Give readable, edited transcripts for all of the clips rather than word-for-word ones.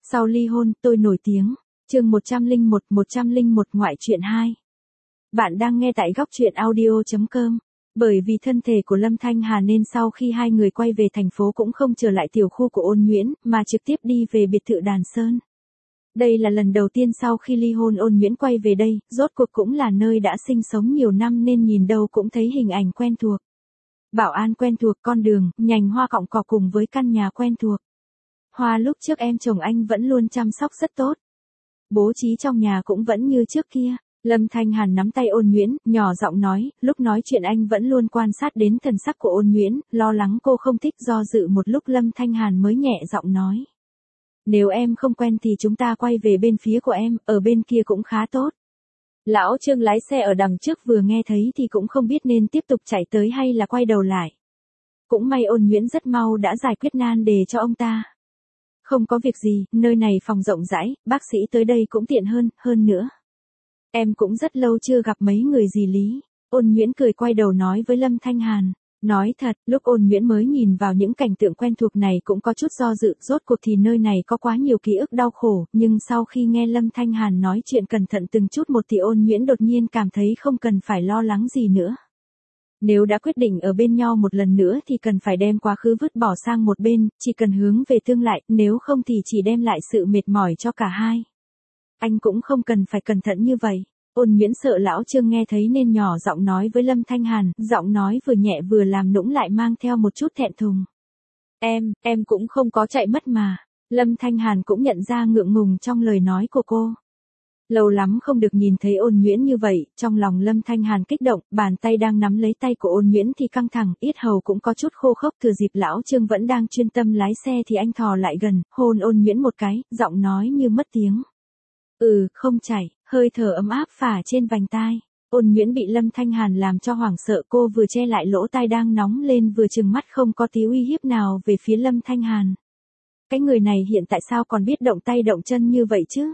Sau ly hôn, tôi nổi tiếng. Chương 101 ngoại truyện 2. Bạn đang nghe tại góc truyện audio.com. Bởi vì thân thể của Lâm Thanh Hà nên sau khi hai người quay về thành phố cũng không trở lại tiểu khu của Ôn Nhuyễn, mà trực tiếp đi về biệt thự Đàn Sơn. Đây là lần đầu tiên sau khi ly hôn Ôn Nhuyễn quay về đây, rốt cuộc cũng là nơi đã sinh sống nhiều năm nên nhìn đâu cũng thấy hình ảnh quen thuộc. Bảo an quen thuộc, con đường, nhành hoa cọng cỏ cùng với căn nhà quen thuộc. Hoa lúc trước em chồng anh vẫn luôn chăm sóc rất tốt. Bố trí trong nhà cũng vẫn như trước kia. Lâm Thanh Hàn nắm tay Ôn Nhuyễn, nhỏ giọng nói, lúc nói chuyện anh vẫn luôn quan sát đến thần sắc của Ôn Nhuyễn, lo lắng cô không thích, do dự một lúc Lâm Thanh Hàn mới nhẹ giọng nói. Nếu em không quen thì chúng ta quay về bên phía của em, ở bên kia cũng khá tốt. Lão Trương lái xe ở đằng trước vừa nghe thấy thì cũng không biết nên tiếp tục chạy tới hay là quay đầu lại. Cũng may Ôn Nhuyễn rất mau đã giải quyết nan đề cho ông ta. Không có việc gì, nơi này phòng rộng rãi, bác sĩ tới đây cũng tiện hơn nữa. Em cũng rất lâu chưa gặp mấy người dì Lý. Ôn Nhuyễn cười quay đầu nói với Lâm Thanh Hàn. Nói thật, lúc Ôn Nhuyễn mới nhìn vào những cảnh tượng quen thuộc này cũng có chút do dự, rốt cuộc thì nơi này có quá nhiều ký ức đau khổ, nhưng sau khi nghe Lâm Thanh Hàn nói chuyện cẩn thận từng chút một thì Ôn Nhuyễn đột nhiên cảm thấy không cần phải lo lắng gì nữa. Nếu đã quyết định ở bên nhau một lần nữa thì cần phải đem quá khứ vứt bỏ sang một bên, chỉ cần hướng về tương lai, nếu không thì chỉ đem lại sự mệt mỏi cho cả hai. Anh cũng không cần phải cẩn thận như vậy. Ôn Nhuyễn sợ lão Trương nghe thấy nên nhỏ giọng nói với Lâm Thanh Hàn, giọng nói vừa nhẹ vừa làm nũng lại mang theo một chút thẹn thùng. Em cũng không có chạy mất mà. Lâm Thanh Hàn cũng nhận ra ngượng ngùng trong lời nói của cô. Lâu lắm không được nhìn thấy Ôn Nhuyễn như vậy, trong lòng Lâm Thanh Hàn kích động, bàn tay đang nắm lấy tay của Ôn Nhuyễn thì căng thẳng, yết hầu cũng có chút khô khốc, thừa dịp lão Trương vẫn đang chuyên tâm lái xe thì anh thò lại gần, hôn Ôn Nhuyễn một cái, giọng nói như mất tiếng. Không chảy, hơi thở ấm áp phả trên vành tai. Ôn Nhuyễn bị Lâm Thanh Hàn làm cho hoảng sợ, cô vừa che lại lỗ tai đang nóng lên vừa trừng mắt không có tí uy hiếp nào về phía Lâm Thanh Hàn. Cái người này hiện tại sao còn biết động tay động chân như vậy chứ?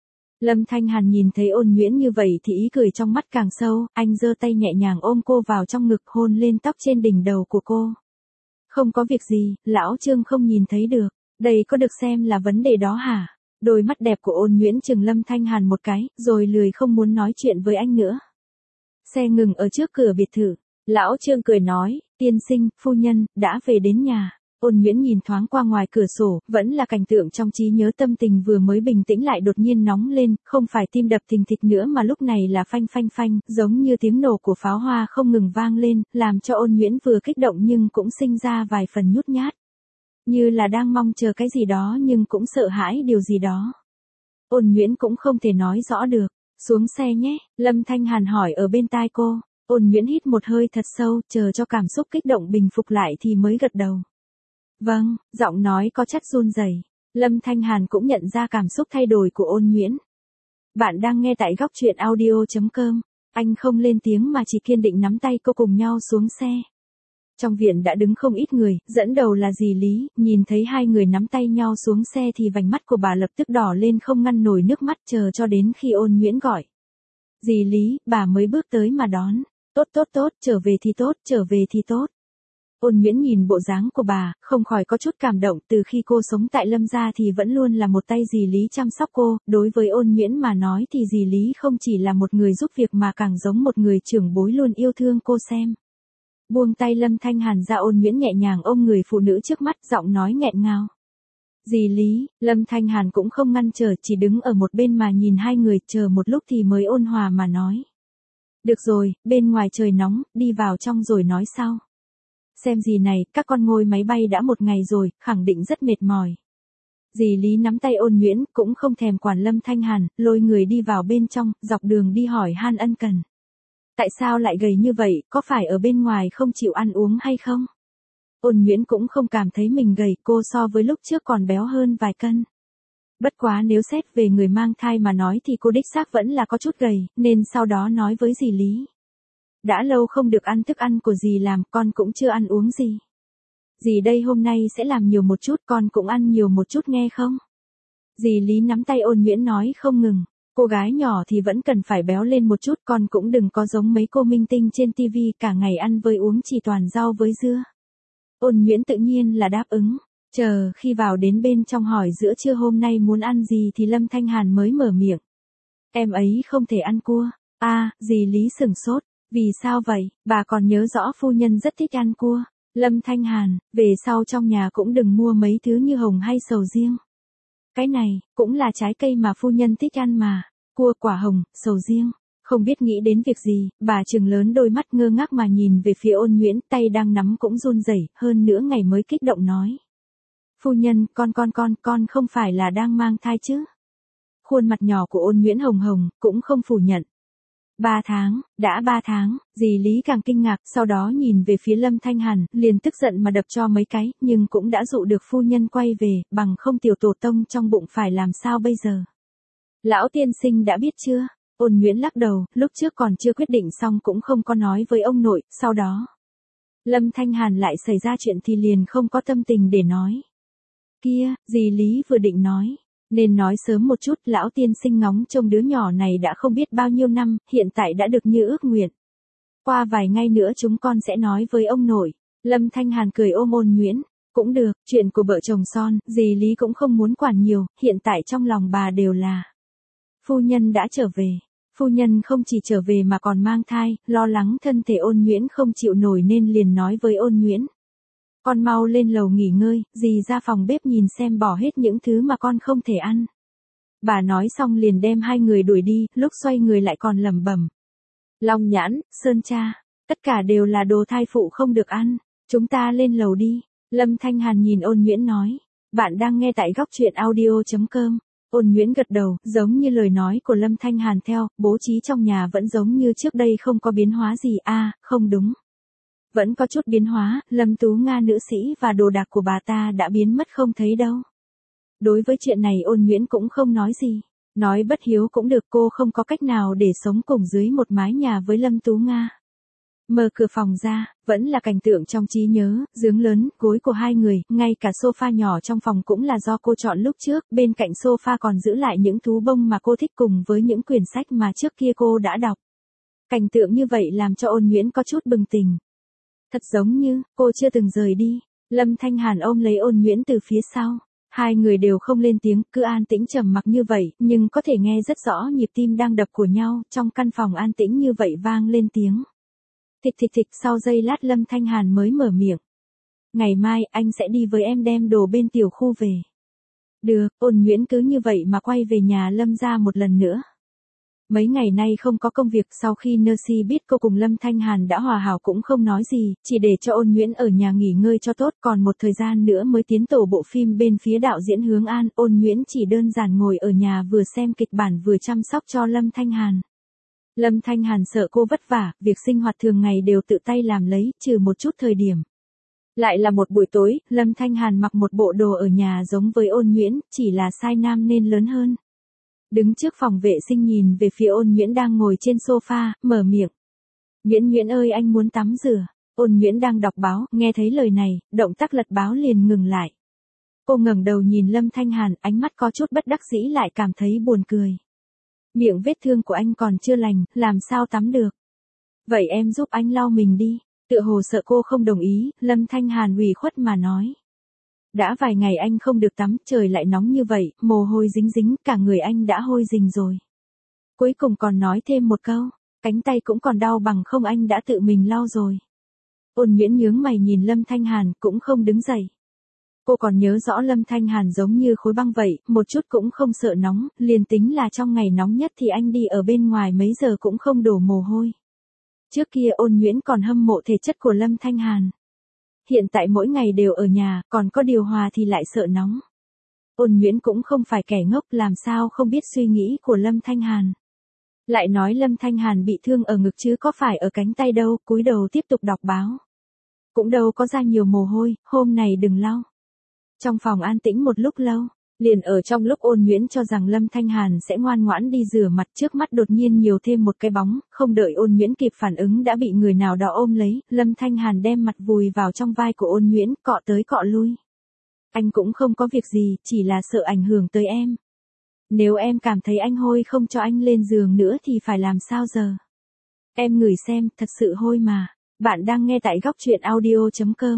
Lâm Thanh Hàn nhìn thấy Ôn Nhuyễn như vậy thì ý cười trong mắt càng sâu, anh giơ tay nhẹ nhàng ôm cô vào trong ngực, hôn lên tóc trên đỉnh đầu của cô. Không có việc gì, lão Trương không nhìn thấy được, đây có được xem là vấn đề đó hả? Đôi mắt đẹp của Ôn Nhuyễn chừng Lâm Thanh Hàn một cái, rồi lười không muốn nói chuyện với anh nữa. Xe ngừng ở trước cửa biệt thự, lão Trương cười nói, tiên sinh, phu nhân, đã về đến nhà. Ôn Nhuyễn nhìn thoáng qua ngoài cửa sổ, vẫn là cảnh tượng trong trí nhớ, tâm tình vừa mới bình tĩnh lại đột nhiên nóng lên, không phải tim đập thình thịch nữa mà lúc này là phanh phanh phanh, giống như tiếng nổ của pháo hoa không ngừng vang lên, làm cho Ôn Nhuyễn vừa kích động nhưng cũng sinh ra vài phần nhút nhát. Như là đang mong chờ cái gì đó nhưng cũng sợ hãi điều gì đó. Ôn Nhuyễn cũng không thể nói rõ được. Xuống xe nhé, Lâm Thanh Hàn hỏi ở bên tai cô. Ôn Nhuyễn hít một hơi thật sâu, chờ cho cảm xúc kích động bình phục lại thì mới gật đầu. Vâng, giọng nói có chất run rẩy. Lâm Thanh Hàn cũng nhận ra cảm xúc thay đổi của Ôn Nhuyễn. Bạn đang nghe tại góc truyện audio.com. Anh không lên tiếng mà chỉ kiên định nắm tay cô cùng nhau xuống xe. Trong viện đã đứng không ít người, dẫn đầu là dì Lý, nhìn thấy hai người nắm tay nhau xuống xe thì vành mắt của bà lập tức đỏ lên không ngăn nổi nước mắt, chờ cho đến khi Ôn Nhuyễn gọi. Dì Lý, bà mới bước tới mà đón. Tốt, trở về thì tốt, trở về thì tốt. Ôn Nhuyễn nhìn bộ dáng của bà, không khỏi có chút cảm động, từ khi cô sống tại Lâm gia thì vẫn luôn là một tay dì Lý chăm sóc cô, đối với Ôn Nhuyễn mà nói thì dì Lý không chỉ là một người giúp việc mà càng giống một người trưởng bối luôn yêu thương cô xem. Buông tay Lâm Thanh Hàn ra, Ôn Nhuyễn nhẹ nhàng ôm người phụ nữ trước mắt, giọng nói nghẹn ngào. Dì Lý, Lâm Thanh Hàn cũng không ngăn trở, chỉ đứng ở một bên mà nhìn hai người, chờ một lúc thì mới ôn hòa mà nói. Được rồi, bên ngoài trời nóng, đi vào trong rồi nói sau. Xem gì này, các con ngồi máy bay đã một ngày rồi, khẳng định rất mệt mỏi. Dì Lý nắm tay Ôn Nhuyễn, cũng không thèm quản Lâm Thanh Hàn, lôi người đi vào bên trong, dọc đường đi hỏi han ân cần. Tại sao lại gầy như vậy, có phải ở bên ngoài không chịu ăn uống hay không? Ôn Nhuyễn cũng không cảm thấy mình gầy, cô so với lúc trước còn béo hơn vài cân. Bất quá nếu xét về người mang thai mà nói thì cô đích xác vẫn là có chút gầy, nên sau đó nói với dì Lý. Đã lâu không được ăn thức ăn của dì làm, con cũng chưa ăn uống gì. Dì đây hôm nay sẽ làm nhiều một chút, con cũng ăn nhiều một chút nghe không? Dì Lý nắm tay Ôn Nhuyễn nói không ngừng. Cô gái nhỏ thì vẫn cần phải béo lên một chút, con cũng đừng có giống mấy cô minh tinh trên tivi cả ngày ăn với uống chỉ toàn rau với dưa. Ôn Nhuyễn tự nhiên là đáp ứng. Chờ khi vào đến bên trong hỏi giữa trưa hôm nay muốn ăn gì thì Lâm Thanh Hàn mới mở miệng. Em ấy không thể ăn cua. Dì Lý sửng sốt. Vì sao vậy, bà còn nhớ rõ phu nhân rất thích ăn cua. Lâm Thanh Hàn, về sau trong nhà cũng đừng mua mấy thứ như hồng hay sầu riêng. Cái này, cũng là trái cây mà phu nhân thích ăn mà. Cua, quả hồng, sầu riêng. Không biết nghĩ đến việc gì, bà trừng lớn đôi mắt ngơ ngác mà nhìn về phía Ôn Nguyễn, tay đang nắm cũng run rẩy, hơn nữa ngày mới kích động nói. Phu nhân, con không phải là đang mang thai chứ? Khuôn mặt nhỏ của Ôn Nguyễn hồng hồng, cũng không phủ nhận. 3 tháng, đã 3 tháng, dì Lý càng kinh ngạc, sau đó nhìn về phía Lâm Thanh Hàn, liền tức giận mà đập cho mấy cái, nhưng cũng đã dụ được phu nhân quay về, bằng không tiểu tổ tông trong bụng phải làm sao bây giờ. Lão tiên sinh đã biết chưa? Ôn Nguyễn lắc đầu, lúc trước còn chưa quyết định xong cũng không có nói với ông nội, sau đó. Lâm Thanh Hàn lại xảy ra chuyện thì liền không có tâm tình để nói. Kia, dì Lý vừa định nói. Nên nói sớm một chút, lão tiên sinh ngóng trông đứa nhỏ này đã không biết bao nhiêu năm, hiện tại đã được như ước nguyện. Qua vài ngày nữa chúng con sẽ nói với ông nội. Lâm Thanh Hàn cười ôm Ôn Nguyễn. Cũng được, chuyện của vợ chồng son, dì Lý cũng không muốn quản nhiều, hiện tại trong lòng bà đều là. Phu nhân đã trở về. Phu nhân không chỉ trở về mà còn mang thai, lo lắng thân thể Ôn Nguyễn không chịu nổi nên liền nói với Ôn Nguyễn. Con mau lên lầu nghỉ ngơi, dì ra phòng bếp nhìn xem bỏ hết những thứ mà con không thể ăn. Bà nói xong liền đem hai người đuổi đi, lúc xoay người lại còn lẩm bẩm. Long nhãn, sơn tra, tất cả đều là đồ thai phụ không được ăn, chúng ta lên lầu đi. Lâm Thanh Hàn nhìn Ôn Nguyễn nói. Bạn đang nghe tại góc truyện audio.com. Ôn Nguyễn gật đầu, giống như lời nói của Lâm Thanh Hàn theo, bố trí trong nhà vẫn giống như trước đây không có biến hóa gì. Không đúng. Vẫn có chút biến hóa, Lâm Tú Nga nữ sĩ và đồ đạc của bà ta đã biến mất không thấy đâu. Đối với chuyện này Ôn Nguyễn cũng không nói gì. Nói bất hiếu cũng được, cô không có cách nào để sống cùng dưới một mái nhà với Lâm Tú Nga. Mở cửa phòng ra, vẫn là cảnh tượng trong trí nhớ, giường lớn, gối của hai người, ngay cả sofa nhỏ trong phòng cũng là do cô chọn lúc trước, bên cạnh sofa còn giữ lại những thú bông mà cô thích cùng với những quyển sách mà trước kia cô đã đọc. Cảnh tượng như vậy làm cho Ôn Nguyễn có chút bừng tỉnh. Thật giống như, cô chưa từng rời đi. Lâm Thanh Hàn ôm lấy Ôn Nguyễn từ phía sau. Hai người đều không lên tiếng, cứ an tĩnh trầm mặc như vậy, nhưng có thể nghe rất rõ nhịp tim đang đập của nhau, trong căn phòng an tĩnh như vậy vang lên tiếng. Thịch thịch thịch, sau giây lát Lâm Thanh Hàn mới mở miệng. Ngày mai, anh sẽ đi với em đem đồ bên tiểu khu về. Được, Ôn Nguyễn cứ như vậy mà quay về nhà Lâm ra một lần nữa. Mấy ngày nay không có công việc, sau khi Nercy biết cô cùng Lâm Thanh Hàn đã hòa hảo cũng không nói gì, chỉ để cho Ôn Nguyễn ở nhà nghỉ ngơi cho tốt, còn một thời gian nữa mới tiến tổ bộ phim bên phía đạo diễn Hướng An. Ôn Nguyễn chỉ đơn giản ngồi ở nhà vừa xem kịch bản vừa chăm sóc cho Lâm Thanh Hàn. Lâm Thanh Hàn sợ cô vất vả, việc sinh hoạt thường ngày đều tự tay làm lấy, trừ một chút thời điểm. Lại là một buổi tối, Lâm Thanh Hàn mặc một bộ đồ ở nhà giống với Ôn Nguyễn, chỉ là size nam nên lớn hơn. Đứng trước phòng vệ sinh nhìn về phía Ôn Nguyễn đang ngồi trên sofa, mở miệng. Nguyễn ơi, anh muốn tắm rửa. Ôn Nguyễn đang đọc báo, nghe thấy lời này, động tác lật báo liền ngừng lại. Cô ngẩng đầu nhìn Lâm Thanh Hàn, ánh mắt có chút bất đắc dĩ lại cảm thấy buồn cười. Miệng vết thương của anh còn chưa lành, làm sao tắm được? Vậy em giúp anh lau mình đi. Tựa hồ sợ cô không đồng ý, Lâm Thanh Hàn ủy khuất mà nói. Đã vài ngày anh không được tắm, trời lại nóng như vậy, mồ hôi dính dính, cả người anh đã hôi rình rồi. Cuối cùng còn nói thêm một câu, cánh tay cũng còn đau bằng không anh đã tự mình lau rồi. Ôn Nguyễn nhướng mày nhìn Lâm Thanh Hàn, cũng không đứng dậy. Cô còn nhớ rõ Lâm Thanh Hàn giống như khối băng vậy, một chút cũng không sợ nóng, liền tính là trong ngày nóng nhất thì anh đi ở bên ngoài mấy giờ cũng không đổ mồ hôi. Trước kia Ôn Nguyễn còn hâm mộ thể chất của Lâm Thanh Hàn. Hiện tại mỗi ngày đều ở nhà, còn có điều hòa thì lại sợ nóng. Ôn Nguyễn cũng không phải kẻ ngốc, làm sao không biết suy nghĩ của Lâm Thanh Hàn. Lại nói Lâm Thanh Hàn bị thương ở ngực chứ có phải ở cánh tay đâu, cúi đầu tiếp tục đọc báo. Cũng đâu có ra nhiều mồ hôi, hôm này đừng lau. Trong phòng an tĩnh một lúc lâu, liền ở trong lúc Ôn Nguyễn cho rằng Lâm Thanh Hàn sẽ ngoan ngoãn đi rửa mặt, trước mắt đột nhiên nhiều thêm một cái bóng, không đợi Ôn Nguyễn kịp phản ứng đã bị người nào đó ôm lấy, Lâm Thanh Hàn đem mặt vùi vào trong vai của Ôn Nguyễn, cọ tới cọ lui. Anh cũng không có việc gì, chỉ là sợ ảnh hưởng tới em. Nếu em cảm thấy anh hôi không cho anh lên giường nữa thì phải làm sao giờ? Em ngửi xem, thật sự hôi mà. Bạn đang nghe tại góc truyện audio.com.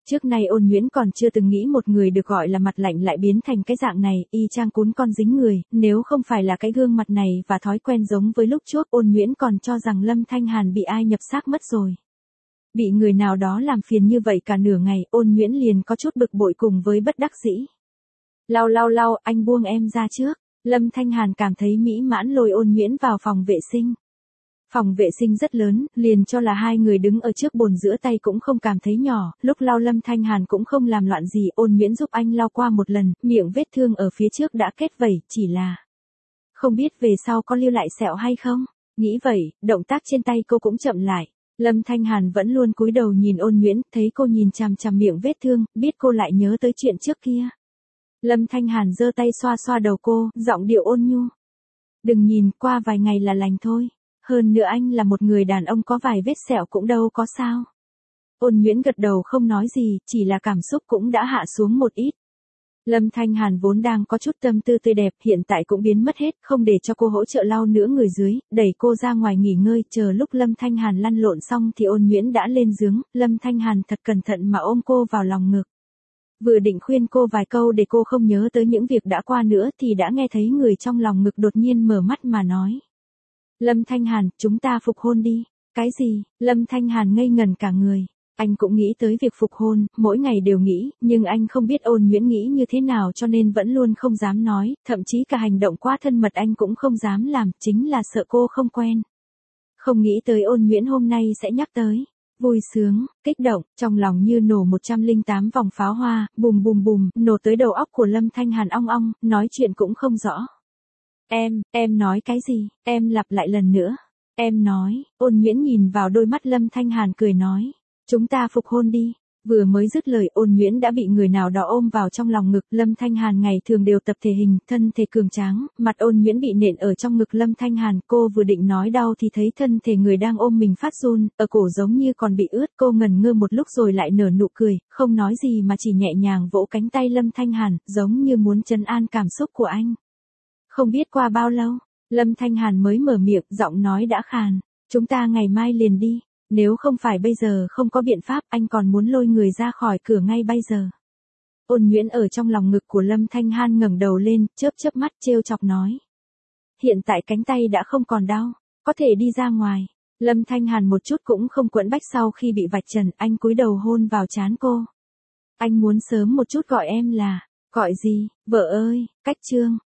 Trước nay Ôn Nhuyễn còn chưa từng nghĩ một người được gọi là mặt lạnh lại biến thành cái dạng này, y chang cún con dính người, nếu không phải là cái gương mặt này và thói quen giống với lúc trước, Ôn Nhuyễn còn cho rằng Lâm Thanh Hàn bị ai nhập xác mất rồi. Bị người nào đó làm phiền như vậy cả nửa ngày, Ôn Nhuyễn liền có chút bực bội cùng với bất đắc dĩ. Lau, anh buông em ra trước. Lâm Thanh Hàn cảm thấy mỹ mãn lôi Ôn Nhuyễn vào phòng vệ sinh. Phòng vệ sinh rất lớn, liền cho là hai người đứng ở trước bồn rửa tay cũng không cảm thấy nhỏ, lúc lau Lâm Thanh Hàn cũng không làm loạn gì, Ôn Nhuyễn giúp anh lau qua một lần, miệng vết thương ở phía trước đã kết vẩy, chỉ là không biết về sau có lưu lại sẹo hay không. Nghĩ vậy, động tác trên tay cô cũng chậm lại. Lâm Thanh Hàn vẫn luôn cúi đầu nhìn Ôn Nhuyễn, thấy cô nhìn chằm chằm miệng vết thương, biết cô lại nhớ tới chuyện trước kia. Lâm Thanh Hàn giơ tay xoa xoa đầu cô, giọng điệu ôn nhu. Đừng nhìn, qua vài ngày là lành thôi. Hơn nữa anh là một người đàn ông có vài vết sẹo cũng đâu có sao. Ôn Nhuyễn gật đầu không nói gì, chỉ là cảm xúc cũng đã hạ xuống một ít. Lâm Thanh Hàn vốn đang có chút tâm tư tươi đẹp, hiện tại cũng biến mất hết, không để cho cô hỗ trợ lau nữa người dưới, đẩy cô ra ngoài nghỉ ngơi, chờ lúc Lâm Thanh Hàn lăn lộn xong thì Ôn Nhuyễn đã lên giường, Lâm Thanh Hàn thật cẩn thận mà ôm cô vào lòng ngực. Vừa định khuyên cô vài câu để cô không nhớ tới những việc đã qua nữa thì đã nghe thấy người trong lòng ngực đột nhiên mở mắt mà nói. Lâm Thanh Hàn, chúng ta phục hôn đi. Cái gì? Lâm Thanh Hàn ngây ngần cả người. Anh cũng nghĩ tới việc phục hôn, mỗi ngày đều nghĩ, nhưng anh không biết Ôn Nhuyễn nghĩ như thế nào cho nên vẫn luôn không dám nói, thậm chí cả hành động quá thân mật anh cũng không dám làm, chính là sợ cô không quen. Không nghĩ tới Ôn Nhuyễn hôm nay sẽ nhắc tới. Vui sướng, kích động, trong lòng như nổ 108 vòng pháo hoa, bùm bùm bùm, nổ tới đầu óc của Lâm Thanh Hàn ong ong, nói chuyện cũng không rõ. Em nói cái gì, em lặp lại lần nữa. Em nói, Ôn Nhuyễn nhìn vào đôi mắt Lâm Thanh Hàn cười nói. Chúng ta phục hôn đi. Vừa mới dứt lời Ôn Nhuyễn đã bị người nào đó ôm vào trong lòng ngực. Lâm Thanh Hàn ngày thường đều tập thể hình, thân thể cường tráng, mặt Ôn Nhuyễn bị nện ở trong ngực Lâm Thanh Hàn. Cô vừa định nói đau thì thấy thân thể người đang ôm mình phát run, ở cổ giống như còn bị ướt. Cô ngẩn ngơ một lúc rồi lại nở nụ cười, không nói gì mà chỉ nhẹ nhàng vỗ cánh tay Lâm Thanh Hàn, giống như muốn trấn an cảm xúc của anh. Không biết qua bao lâu, Lâm Thanh Hàn mới mở miệng, giọng nói đã khàn. Chúng ta ngày mai liền đi. Nếu không phải bây giờ không có biện pháp, anh còn muốn lôi người ra khỏi cửa ngay bây giờ. Ôn Nhuyễn ở trong lòng ngực của Lâm Thanh Hàn ngẩng đầu lên, chớp mắt trêu chọc nói. Hiện tại cánh tay đã không còn đau, có thể đi ra ngoài. Lâm Thanh Hàn một chút cũng không quẫn bách sau khi bị vạch trần, anh cúi đầu hôn vào trán cô. Anh muốn sớm một chút gọi em là, gọi gì, vợ ơi, cách trương.